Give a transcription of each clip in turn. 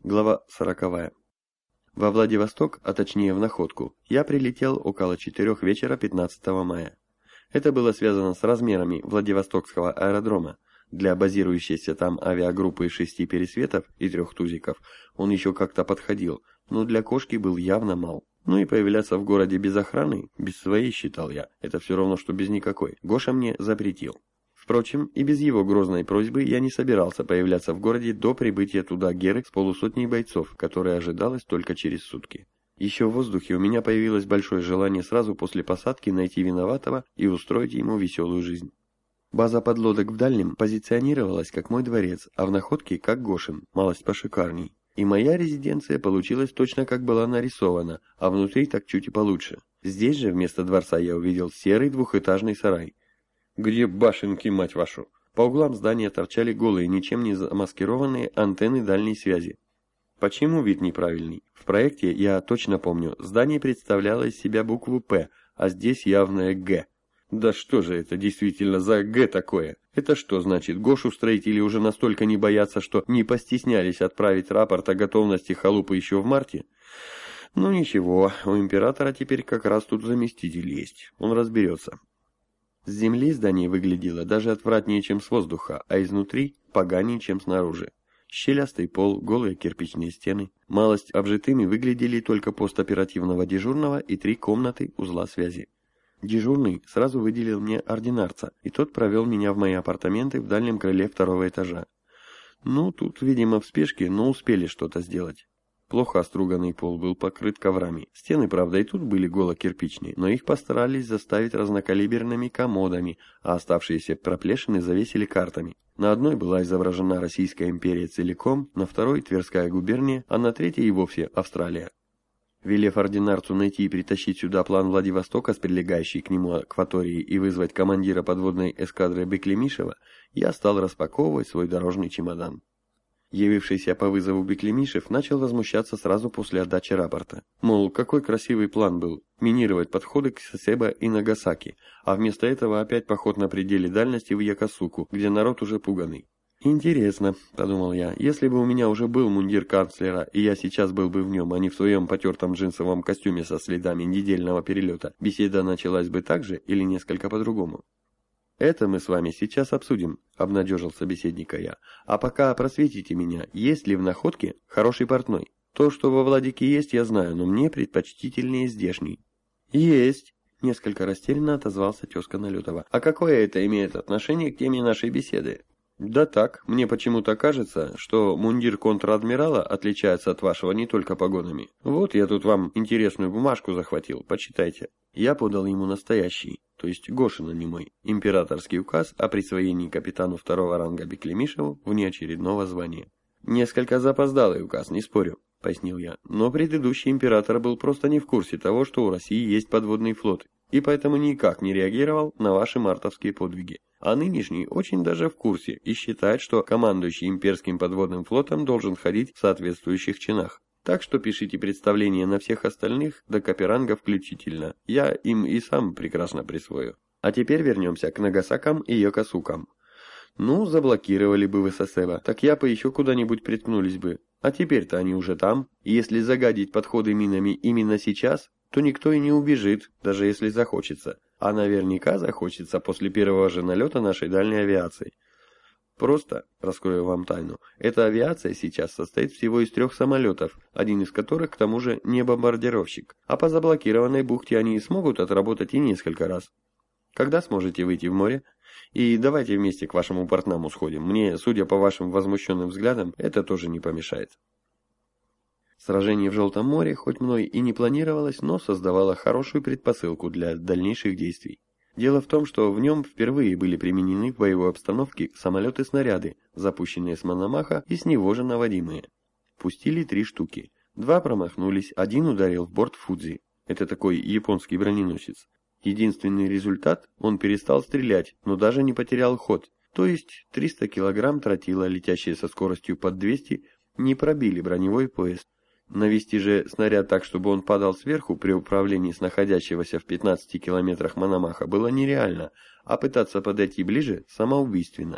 Глава 40. Во Владивосток, а точнее в Находку, я прилетел около 4 вечера 15 мая. Это было связано с размерами Владивостокского аэродрома. Для базирующейся там авиагруппы из 6 пересветов и 3 тузиков он еще как-то подходил, но для кошки был явно мал. Ну и появляться в городе без охраны, без своей, считал я, это все равно, что без никакой, Гоша мне запретил. Впрочем, и без его грозной просьбы я не собирался появляться в городе до прибытия туда Геры с полусотней бойцов, которая ожидалась только через сутки. Еще в воздухе у меня появилось большое желание сразу после посадки найти виноватого и устроить ему веселую жизнь. База подлодок в Дальнем позиционировалась как мой дворец, а в Находке как Гошин, малость пошикарней. И моя резиденция получилась точно как была нарисована, а внутри так чуть и получше. Здесь же вместо дворца я увидел серый двухэтажный сарай. Где башенки, мать вашу? По углам здания торчали голые, ничем не замаскированные антенны дальней связи. Почему вид неправильный? В проекте, я точно помню, здание представляло из себя букву «П», а здесь явное «Г». Да что же это действительно за «Г» такое? Это что значит, Гошу строители уже настолько не боятся, что не постеснялись отправить рапорт о готовности халупы еще в марте? Ну ничего, у императора теперь как раз тут заместитель есть, он разберется. С земли здание выглядело даже отвратнее, чем с воздуха, а изнутри поганее, чем снаружи. Щелястый пол, голые кирпичные стены. Малость обжитыми выглядели только пост оперативного дежурного и 3 комнаты узла связи. Дежурный сразу выделил мне ординарца, и тот провел меня в мои апартаменты в дальнем крыле 2-го этажа. Ну, тут, видимо, в спешке, но успели что-то сделать. Плохо оструганный пол был покрыт коврами. Стены, правда, и тут были голо-кирпичные, но их постарались заставить разнокалиберными комодами, а оставшиеся проплешины завесили картами. На одной была изображена Российская империя целиком, на второй – Тверская губерния, а на третьей и вовсе Австралия. Велев ординарцу найти и притащить сюда план Владивостока с прилегающей к нему акваторией и вызвать командира подводной эскадры Беклемишева, я стал распаковывать свой дорожный чемодан. Явившийся по вызову Беклемишев начал возмущаться сразу после отдачи рапорта. Мол, какой красивый план был – минировать подходы к Сасебо и Нагасаки, а вместо этого опять поход на пределе дальности в Якосуку, где народ уже пуганый. «Интересно», – подумал я, – «если бы у меня уже был мундир канцлера, и я сейчас был бы в нем, а не в своем потертом джинсовом костюме со следами недельного перелета, беседа началась бы так же или несколько по-другому?» «Это мы с вами сейчас обсудим», — обнадежил собеседника я. «А пока просветите меня, есть ли в Находке хороший портной? То, что во Владике есть, я знаю, но мне предпочтительнее здешний». «Есть», — несколько растерянно отозвался тезка Налетова. «А какое это имеет отношение к теме нашей беседы?» «Да так, мне почему-то кажется, что мундир контр-адмирала отличается от вашего не только погонами. Вот я тут вам интересную бумажку захватил, почитайте». Я подал ему настоящий, то есть Гошина немой, императорский указ о присвоении капитану 2-го ранга Беклемишеву внеочередного звания. «Несколько запоздалый указ, не спорю», — пояснил я, «но предыдущий император был просто не в курсе того, что у России есть подводный флот, и поэтому никак не реагировал на ваши мартовские подвиги. А нынешний очень даже в курсе и считает, что командующий имперским подводным флотом должен ходить в соответствующих чинах. Так что пишите представления на всех остальных, до Каперанга включительно. Я им и сам прекрасно присвою. А теперь вернемся к Нагасакам и Йокосукам. Ну, заблокировали бы вы Сасебо, так я бы еще куда-нибудь приткнулись бы. А теперь-то они уже там, и если загадить подходы минами именно сейчас, то никто и не убежит, даже если захочется. А наверняка захочется после первого же налета нашей дальней авиации. Просто, раскрою вам тайну, эта авиация сейчас состоит всего из 3 самолетов, один из которых к тому же не бомбардировщик, а по заблокированной бухте они смогут отработать и несколько раз. Когда сможете выйти в море? И давайте вместе к вашему портному сходим, мне, судя по вашим возмущенным взглядам, это тоже не помешает. Сражение в Желтом море, хоть мной и не планировалось, но создавало хорошую предпосылку для дальнейших действий. Дело в том, что в нем впервые были применены в боевой обстановке самолеты-снаряды, запущенные с Мономаха и с него же наводимые. Пустили 3 штуки. 2 промахнулись, 1 ударил в борт Фудзи. Это такой японский броненосец. Единственный результат – он перестал стрелять, но даже не потерял ход. То есть 300 килограмм тротила, летящие со скоростью под 200, не пробили броневой пояс. Навести же снаряд так, чтобы он падал сверху при управлении с находящегося в 15 километрах Мономаха было нереально, а пытаться подойти ближе самоубийственно.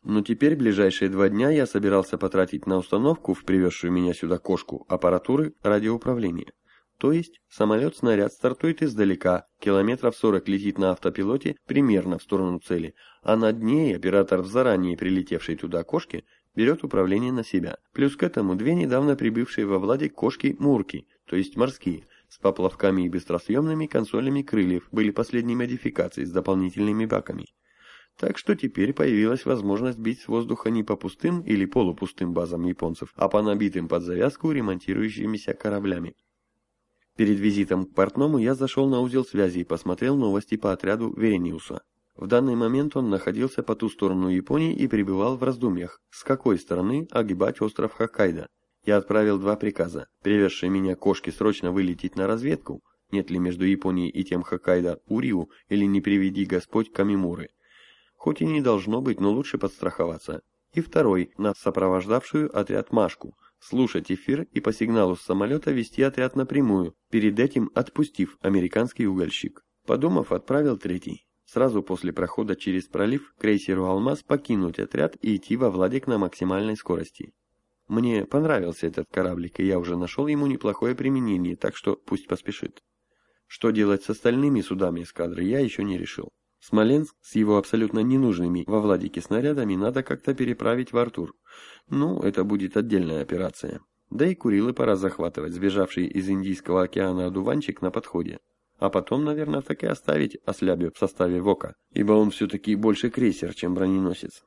Но теперь ближайшие 2 дня я собирался потратить на установку в привезшую меня сюда кошку аппаратуры радиоуправления. То есть самолет-снаряд стартует издалека, километров 40 летит на автопилоте примерно в сторону цели, а над ней оператор в заранее прилетевшей туда кошке берет управление на себя. Плюс к этому 2 недавно прибывшие во Владик кошки-мурки, то есть морские, с поплавками и быстросъемными консолями крыльев, были последней модификацией с дополнительными баками. Так что теперь появилась возможность бить с воздуха не по пустым или полупустым базам японцев, а по набитым под завязку ремонтирующимися кораблями. Перед визитом к портному я зашел на узел связи и посмотрел новости по отряду Верениуса. В данный момент он находился по ту сторону Японии и пребывал в раздумьях, с какой стороны огибать остров Хоккайдо. Я отправил 2 приказа. Привезшие меня кошки срочно вылететь на разведку, нет ли между Японией и тем Хоккайдо Уриу или не приведи Господь Камимуры. Хоть и не должно быть, но лучше подстраховаться. И второй, на сопровождавшую отряд Машку, слушать эфир и по сигналу с самолета вести отряд напрямую, перед этим отпустив американский угольщик. Подумав, отправил 3-й. Сразу после прохода через пролив крейсеру «Алмаз» покинуть отряд и идти во Владик на максимальной скорости. Мне понравился этот кораблик, и я уже нашел ему неплохое применение, так что пусть поспешит. Что делать с остальными судами эскадры, я еще не решил. Смоленск с его абсолютно ненужными во Владике снарядами надо как-то переправить в Артур. Ну, это будет отдельная операция. Да и Курилы пора захватывать, сбежавший из Индийского океана одуванчик на подходе. А потом, наверное, так и оставить Ослябю в составе ВОКа, ибо он все-таки больше крейсер, чем броненосец.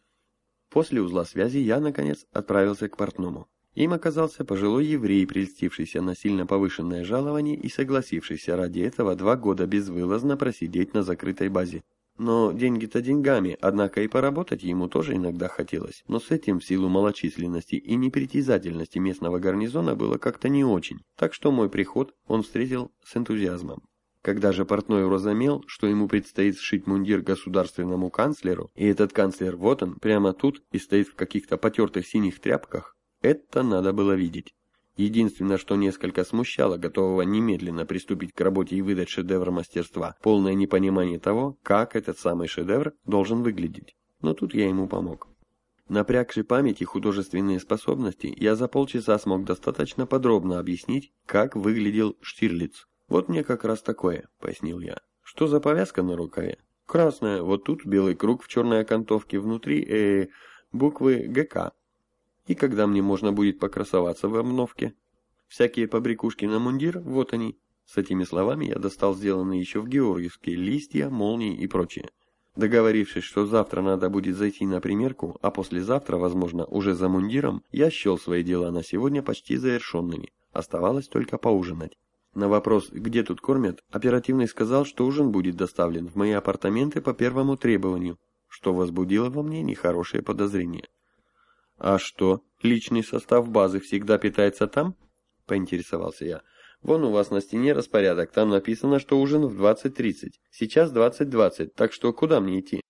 После узла связи я, наконец, отправился к портному. Им оказался пожилой еврей, прельстившийся на сильно повышенное жалование и согласившийся ради этого 2 года безвылазно просидеть на закрытой базе. Но деньги-то деньгами, однако и поработать ему тоже иногда хотелось. Но с этим в силу малочисленности и непритязательности местного гарнизона было как-то не очень. Так что мой приход он встретил с энтузиазмом. Когда же портной уразумел, что ему предстоит сшить мундир государственному канцлеру, и этот канцлер вот он, прямо тут и стоит в каких-то потертых синих тряпках, это надо было видеть. Единственное, что несколько смущало готового немедленно приступить к работе и выдать шедевр мастерства, полное непонимание того, как этот самый шедевр должен выглядеть. Но тут я ему помог. Напрягши память и художественные способности, я за полчаса смог достаточно подробно объяснить, как выглядел Штирлиц. «Вот мне как раз такое», — пояснил я. «Что за повязка на рукаве? Красная, вот тут белый круг в черной окантовке, внутри, буквы ГК. И когда мне можно будет покрасоваться в обновке? Всякие побрякушки на мундир, вот они». С этими словами я достал сделанные еще в Георгиевске листья, молнии и прочее. Договорившись, что завтра надо будет зайти на примерку, а послезавтра, возможно, уже за мундиром, я счел свои дела на сегодня почти завершенными. Оставалось только поужинать. На вопрос, где тут кормят, оперативный сказал, что ужин будет доставлен в мои апартаменты по первому требованию, что возбудило во мне нехорошее подозрение. «А что, личный состав базы всегда питается там?» – поинтересовался я. «Вон у вас на стене распорядок, там написано, что ужин в 20:30. Сейчас 20:20, так что куда мне идти?»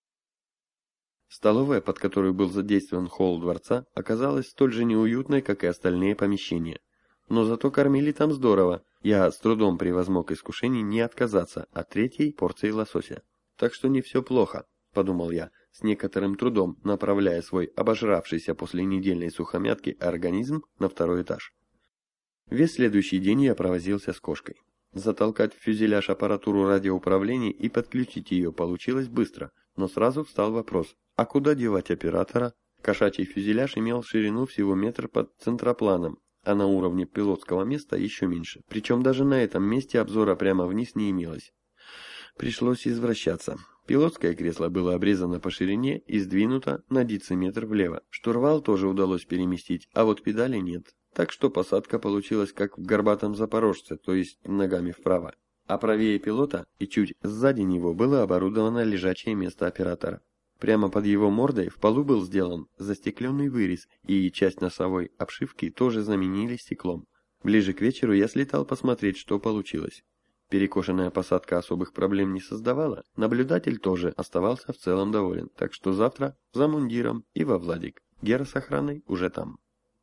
Столовая, под которую был задействован холл дворца, оказалась столь же неуютной, как и остальные помещения. Но зато кормили там здорово. Я с трудом превозмог искушение не отказаться от 3-й порции лосося. «Так что не все плохо», – подумал я, с некоторым трудом направляя свой обожравшийся после недельной сухомятки организм на 2-й этаж. Весь следующий день я провозился с кошкой. Затолкать в фюзеляж аппаратуру радиоуправления и подключить ее получилось быстро, но сразу встал вопрос, а куда девать оператора? Кошачий фюзеляж имел ширину всего метр под центропланом, а на уровне пилотского места еще меньше, причем даже на этом месте обзора прямо вниз не имелось. Пришлось извращаться. Пилотское кресло было обрезано по ширине и сдвинуто на дециметр влево. Штурвал тоже удалось переместить, а вот педали нет. Так что посадка получилась как в горбатом запорожце, то есть ногами вправо. А правее пилота и чуть сзади него было оборудовано лежачее место оператора. Прямо под его мордой в полу был сделан застекленный вырез, и часть носовой обшивки тоже заменили стеклом. Ближе к вечеру я слетал посмотреть, что получилось. Перекошенная посадка особых проблем не создавала, наблюдатель тоже оставался в целом доволен, так что завтра за мундиром и во Владик. Гера с охраной уже там.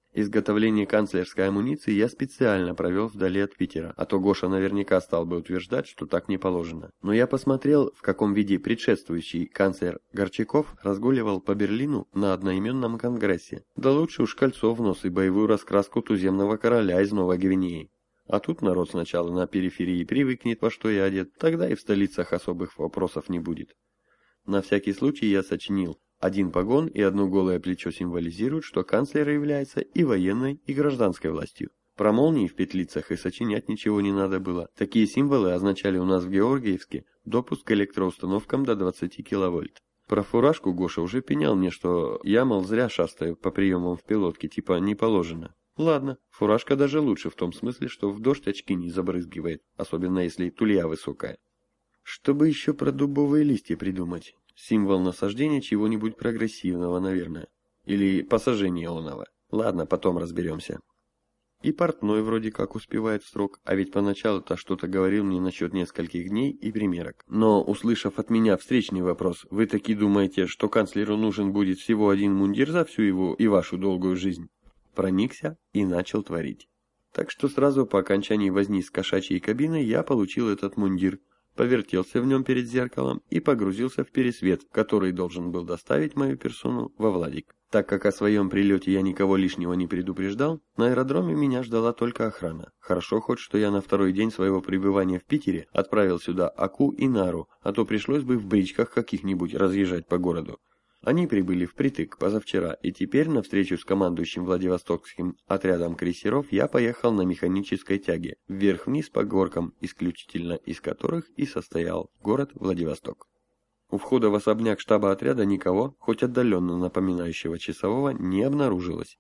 Изготовление канцлерской амуниции я специально провел вдали от Питера, а то Гоша наверняка стал бы утверждать, что так не положено. Но я посмотрел, в каком виде предшествующий канцлер Горчаков разгуливал по Берлину на одноименном конгрессе. Да лучше уж кольцо в нос и боевую раскраску туземного короля из Новой Гвинеи. А тут народ сначала на периферии привыкнет, во что я одет, тогда и в столицах особых вопросов не будет. На всякий случай я сочинил: один погон и одно голое плечо символизируют, что канцлер является и военной, и гражданской властью. Про молнии в петлицах и сочинять ничего не надо было. Такие символы означали у нас в Георгиевске допуск к электроустановкам до 20 киловольт. Про фуражку Гоша уже пенял мне, что я, мол, зря шастаю по приемам в пилотке, типа не положено. Ладно, фуражка даже лучше в том смысле, что в дождь очки не забрызгивает, особенно если тулья высокая. Чтобы еще про дубовые листья придумать. Символ насаждения чего-нибудь прогрессивного, наверное. Или посажения оного. Ладно, потом разберемся. И портной вроде как успевает в срок, а ведь поначалу-то что-то говорил мне насчет нескольких дней и примерок. Но, услышав от меня встречный вопрос: вы таки думаете, что канцлеру нужен будет всего один мундир за всю его и вашу долгую жизнь? Проникся и начал творить. Так что сразу по окончании возни с кошачьей кабиной я получил этот мундир, повертелся в нем перед зеркалом и погрузился в пересвет, который должен был доставить мою персону во Владик. Так как о своем прилете я никого лишнего не предупреждал, на аэродроме меня ждала только охрана. Хорошо хоть, что я на второй день своего пребывания в Питере отправил сюда Аку и Нару, а то пришлось бы в бричках каких-нибудь разъезжать по городу. Они прибыли впритык позавчера, и теперь на встречу с командующим Владивостокским отрядом крейсеров я поехал на механической тяге, вверх-вниз по горкам, исключительно из которых и состоял город Владивосток. У входа в особняк штаба отряда никого, хоть отдаленно напоминающего часового, не обнаружилось.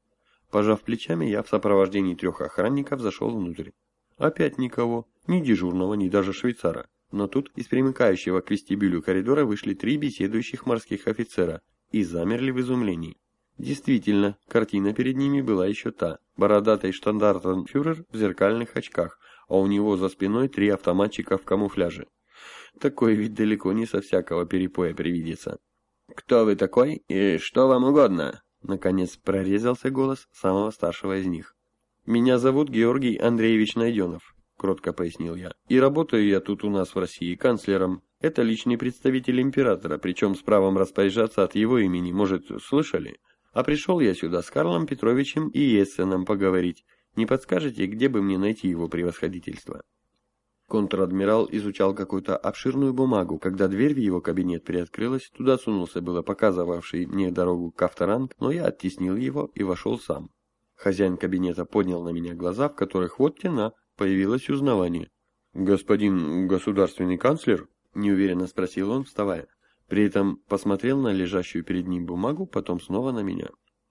Пожав плечами, я в сопровождении 3 охранников зашел внутрь. Опять никого, ни дежурного, ни даже швейцара. Но тут из примыкающего к вестибюлю коридора вышли 3 беседующих морских офицера и замерли в изумлении. Действительно, картина перед ними была еще та. Бородатый штандартенфюрер в зеркальных очках, а у него за спиной 3 автоматчика в камуфляже. Такое ведь далеко не со всякого перепоя привидится. «Кто вы такой и что вам угодно?» Наконец прорезался голос самого старшего из них. «Меня зовут Георгий Андреевич Найденов», — кротко пояснил я. «И работаю я тут у нас в России канцлером. Это личный представитель императора, причем с правом распоряжаться от его имени, может, слышали? А пришел я сюда с Карлом Петровичем и Ессеном поговорить. Не подскажете, где бы мне найти его превосходительство?» Контр-адмирал изучал какую-то обширную бумагу, когда дверь в его кабинет приоткрылась, туда сунулся было показывавший мне дорогу Кавторанг, но я оттеснил его и вошел сам. Хозяин кабинета поднял на меня глаза, в которых вот тена, появилось узнавание. «Господин государственный канцлер?» – неуверенно спросил он, вставая. При этом посмотрел на лежащую перед ним бумагу, потом снова на меня.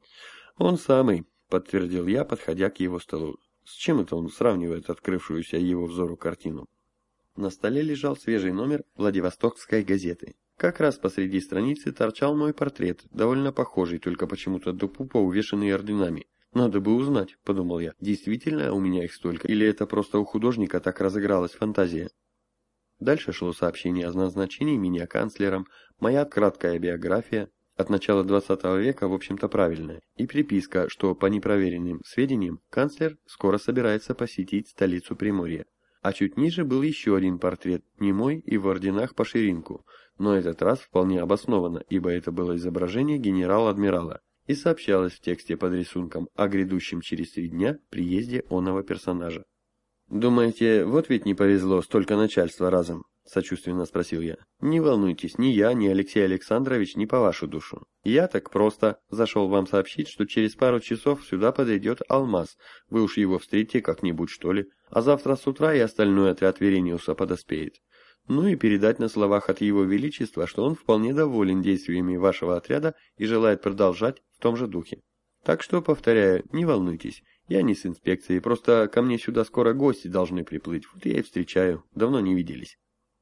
«Он самый», – подтвердил я, подходя к его столу. С чем это он сравнивает открывшуюся его взору картину? На столе лежал свежий номер Владивостокской газеты. Как раз посреди страницы торчал мой портрет, довольно похожий, только почему-то до пупа увешанный орденами. «Надо бы узнать», — подумал я, — «действительно у меня их столько, или это просто у художника так разыгралась фантазия?» Дальше шло сообщение о назначении меня канцлером, моя краткая биография, от начала 20 века, в общем-то, правильная, и приписка, что по непроверенным сведениям канцлер скоро собирается посетить столицу Приморья. А чуть ниже был еще один портрет, не мой и в орденах по ширинку, но этот раз вполне обоснованно, ибо это было изображение генерал-адмирала, и сообщалось в тексте под рисунком о грядущем через 3 дня приезде оного персонажа. «Думаете, вот ведь не повезло, столько начальства разом?» — сочувственно спросил я. «Не волнуйтесь, ни я, ни Алексей Александрович не по вашу душу. Я так просто зашел вам сообщить, что через пару часов сюда подойдет Алмаз. Вы уж его встретите как-нибудь, что ли. А завтра с утра и остальной отряд Верениуса подоспеет. Ну и передать на словах от его величества, что он вполне доволен действиями вашего отряда и желает продолжать в том же духе. Так что, повторяю, не волнуйтесь, я не с инспекцией, просто ко мне сюда скоро гости должны приплыть, вот я и встречаю, давно не виделись».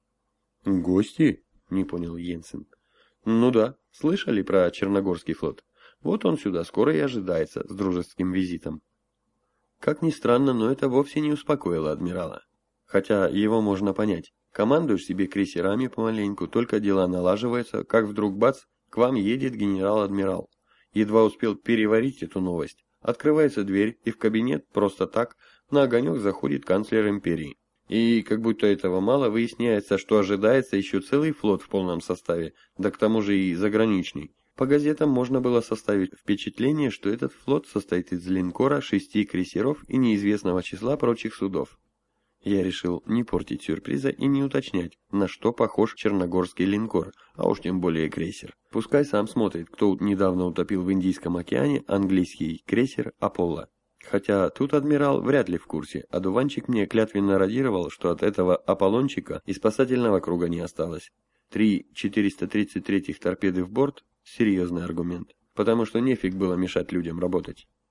«Гости?» — не понял Йенсен. «Ну да, слышали про Черногорский флот? Вот он сюда скоро и ожидается, с дружеским визитом». Как ни странно, но это вовсе не успокоило адмирала. Хотя его можно понять. Командуешь себе крейсерами помаленьку, только дела налаживаются, как вдруг бац, к вам едет генерал-адмирал. Едва успел переварить эту новость, Открывается дверь, и в кабинет просто так на огонек заходит канцлер империи. И, как будто этого мало, выясняется, что ожидается еще целый флот в полном составе, да к тому же и заграничный. По газетам можно было составить впечатление, что этот флот состоит из линкора, 6 крейсеров и неизвестного числа прочих судов. Я решил не портить сюрприза и не уточнять, на что похож черногорский линкор, а уж тем более крейсер. Пускай сам смотрит, кто недавно утопил в Индийском океане английский крейсер «Аполло». Хотя тут адмирал вряд ли в курсе, а дуванчик мне клятвенно радировал, что от этого Аполлончика и спасательного круга не осталось. 3 433-х торпеды в борт – серьезный аргумент, потому что нефиг было мешать людям работать.